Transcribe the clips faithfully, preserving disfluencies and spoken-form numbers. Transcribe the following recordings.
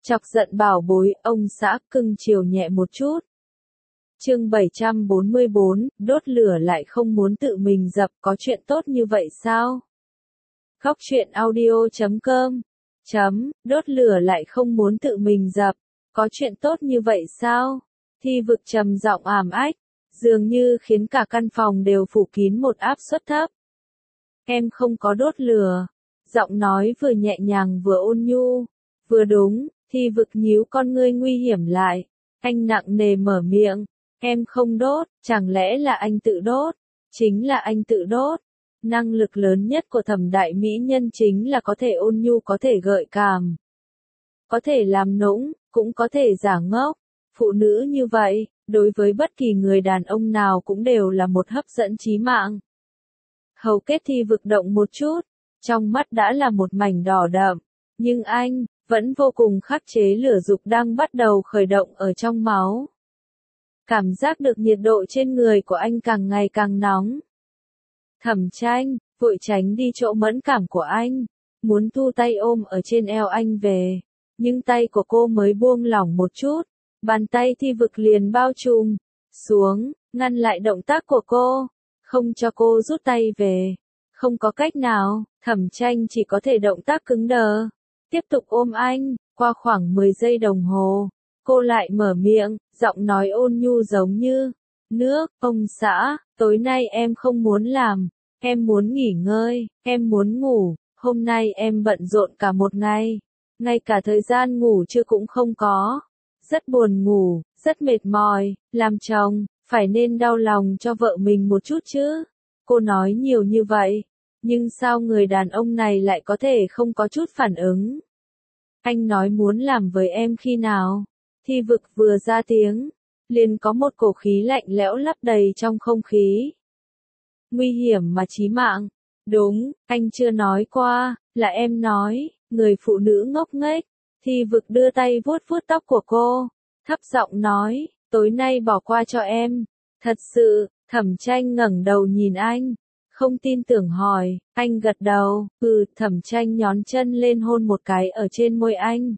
Chọc giận bảo bối, ông xã cưng chiều nhẹ một chút. Chương bảy trăm bốn mươi bốn, đốt lửa lại không muốn tự mình dập, có chuyện tốt như vậy sao? Góc truyện audio chấm com chấm, đốt lửa lại không muốn tự mình dập, có chuyện tốt như vậy sao? Thi vực trầm giọng ảm ách, dường như khiến cả căn phòng đều phủ kín một áp suất thấp. Em không có đốt lửa. Giọng nói vừa nhẹ nhàng vừa ôn nhu, vừa đúng. Thi vực nhíu con ngươi nguy hiểm lại. Anh nặng nề mở miệng. Em không đốt, chẳng lẽ là anh tự đốt? Chính là anh tự đốt. Năng lực lớn nhất của Thẩm đại mỹ nhân chính là có thể ôn nhu, có thể gợi cảm. Có thể làm nũng, cũng có thể giả ngốc. Phụ nữ như vậy, đối với bất kỳ người đàn ông nào cũng đều là một hấp dẫn chí mạng. Hầu kết Thi vực động một chút, trong mắt đã là một mảnh đỏ đậm, nhưng anh vẫn vô cùng khắc chế lửa dục đang bắt đầu khởi động ở trong máu. Cảm giác được nhiệt độ trên người của anh càng ngày càng nóng. Thẩm Tranh vội tránh đi chỗ mẫn cảm của anh, muốn thu tay ôm ở trên eo anh về, nhưng tay của cô mới buông lỏng một chút, bàn tay Thi vực liền bao trùm xuống, ngăn lại động tác của cô, không cho cô rút tay về. Không có cách nào, Thẩm Tranh chỉ có thể động tác cứng đờ, tiếp tục ôm anh. Qua khoảng mười giây đồng hồ, cô lại mở miệng, giọng nói ôn nhu giống như nước. Ông xã, tối nay em không muốn làm, em muốn nghỉ ngơi, em muốn ngủ, hôm nay em bận rộn cả một ngày, ngay cả thời gian ngủ trưa cũng không có, rất buồn ngủ, rất mệt mỏi, làm chồng, phải nên đau lòng cho vợ mình một chút chứ. Cô nói nhiều như vậy, nhưng sao người đàn ông này lại có thể không có chút phản ứng? Anh nói muốn làm với em khi nào? Thi vực vừa ra tiếng, liền có một cổ khí lạnh lẽo lấp đầy trong không khí. Nguy hiểm mà chí mạng. Đúng, anh chưa nói qua, là em nói. Người phụ nữ ngốc nghếch. Thi vực đưa tay vuốt vuốt tóc của cô, thấp giọng nói, tối nay bỏ qua cho em. Thật sự. Thẩm Tranh ngẩng đầu nhìn anh, không tin tưởng hỏi. Anh gật đầu, ừ. Thẩm Tranh nhón chân lên hôn một cái ở trên môi anh,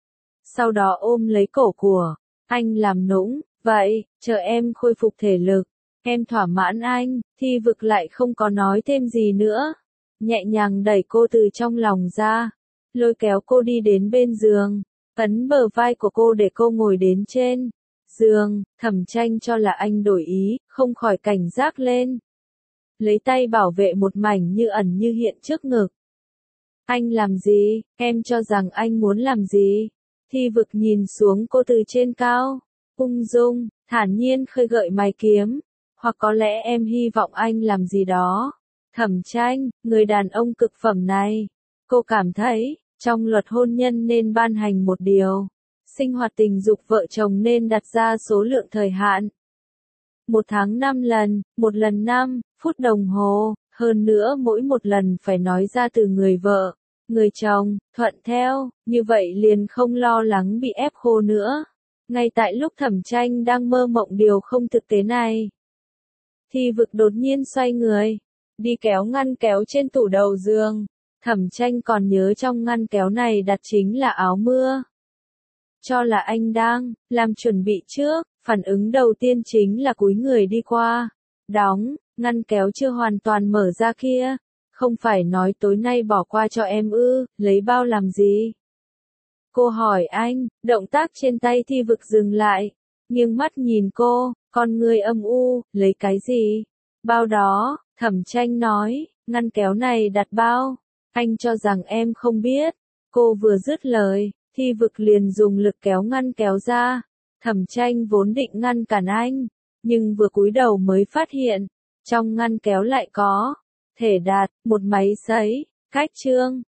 sau đó ôm lấy cổ của anh làm nũng, vậy, chờ em khôi phục thể lực, em thỏa mãn anh. Thi vực lại không có nói thêm gì nữa, nhẹ nhàng đẩy cô từ trong lòng ra, lôi kéo cô đi đến bên giường, ấn bờ vai của cô để cô ngồi đến trên giường. Thẩm Tranh cho là anh đổi ý, không khỏi cảnh giác lên, lấy tay bảo vệ một mảnh như ẩn như hiện trước ngực. Anh làm gì? Em cho rằng anh muốn làm gì? Thi vực nhìn xuống cô từ trên cao, ung dung, thản nhiên khơi gợi mày kiếm, hoặc có lẽ em hy vọng anh làm gì đó. Thẩm Tranh, người đàn ông cực phẩm này, cô cảm thấy, trong luật hôn nhân nên ban hành một điều, sinh hoạt tình dục vợ chồng nên đặt ra số lượng thời hạn. Một tháng năm lần, một lần năm phút đồng hồ, hơn nữa mỗi một lần phải nói ra từ người vợ, người chồng, thuận theo, như vậy liền không lo lắng bị ép khô nữa. Ngay tại lúc Thẩm Tranh đang mơ mộng điều không thực tế này, Thi vực đột nhiên xoay người, đi kéo ngăn kéo trên tủ đầu giường. Thẩm Tranh còn nhớ trong ngăn kéo này đặt chính là áo mưa. Cho là anh đang làm chuẩn bị trước, phản ứng đầu tiên chính là cúi người đi qua, đóng ngăn kéo chưa hoàn toàn mở ra kia. Không phải nói tối nay bỏ qua cho em ư, lấy bao làm gì? Cô hỏi anh, động tác trên tay Thi vực dừng lại, nghiêng mắt nhìn cô, con người âm u, lấy cái gì? Bao đó. Thẩm Tranh nói, ngăn kéo này đặt bao, anh cho rằng em không biết. Cô vừa dứt lời, Thi vực liền dùng lực kéo ngăn kéo ra. Thẩm Tranh vốn định ngăn cản anh, nhưng vừa cúi đầu mới phát hiện, trong ngăn kéo lại có thể đạt một máy sấy, cách trương,